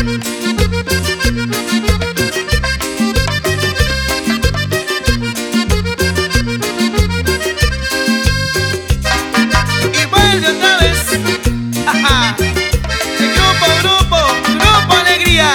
Y vuelve otra vez. Ajá. El grupo Alegría.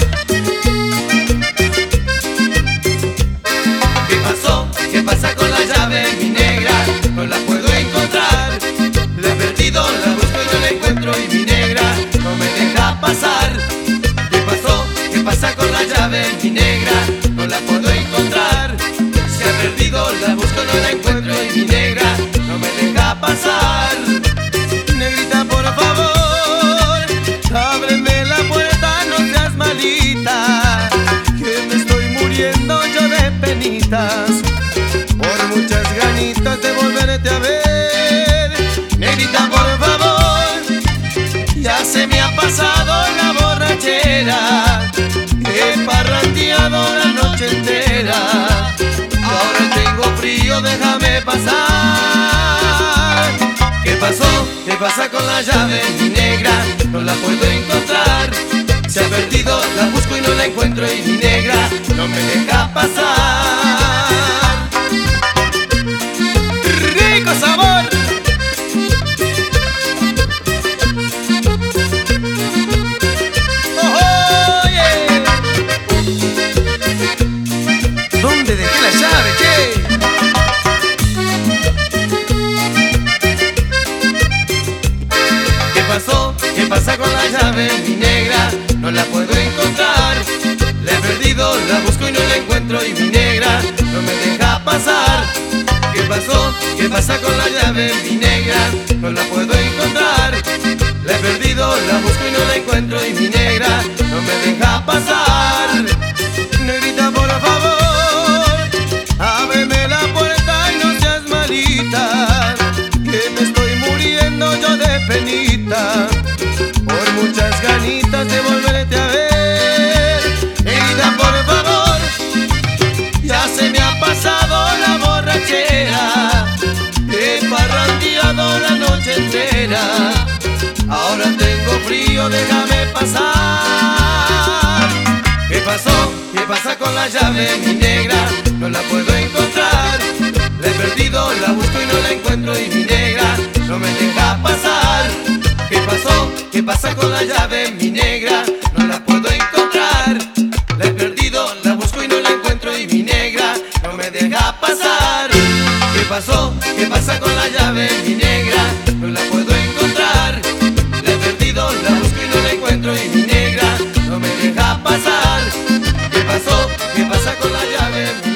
¿Qué pasó? ¿Qué pasa con la llave, mi negra? No la puedo encontrar. La he perdido, la busco y no la encuentro y mi negra no me deja pasar. ¿Qué pasó? ¿Qué pasa con la llave, mi negra? No la puedo encontrar. Se ha perdido, la busco y no la encuentro y mi negra no me deja pasar. Negrita, por favor, ábreme la puerta, no seas malita, que me estoy muriendo yo de penitas, por muchas ganitas de volverte a ver. Negrita, por favor, Ya se me ha pasado la borrachera, he parrandeado la noche entera, ahora tengo frío, déjame pasar. ¿Qué pasó? ¿Qué pasa con la llave, mi negra? No la puedo encontrar. Se ha perdido, la busco y no la encuentro y mi negra no me deja pasar. rico sabor. Oye, ¿dónde dejé la llave? ¿Qué? ¿Qué pasó? ¿Qué pasa con la llave, mi negra? No la puedo encontrar. La he perdido, la busco y no la encuentro y mi negra no me deja pasar. ¿Qué pasó? ¿Qué pasa con la llave, mi negra? No la puedo encontrar. La he perdido, la busco y no la encuentro y mi negra no me deja pasar. Negrita, por favor, ábreme la puerta y no seas malita, que me estoy muriendo yo de penita, por muchas ganitas de volverte a ver. Negrita, por favor, Ya se me ha pasado la borrachera, he parrandeado la noche entera, ahora tengo frío, déjame pasar. ¿Qué pasó? ¿Qué pasa con la llave, mi negra? No la puedo encontrar. La he perdido, la busco y no la encuentro y mi negra no me deja pasar. ¿Qué pasó? ¿Qué pasa con la llave, mi negra? No la puedo encontrar. La he perdido, la busco y no la encuentro y mi negra no me deja pasar. ¿Qué pasó? ¿Qué pasa con la llave, mi negra? No la puedo encontrar. La he perdido, la busco y no la encuentro y mi negra no me deja pasar. ¿Qué pasó? ¿Qué pasa con la llave?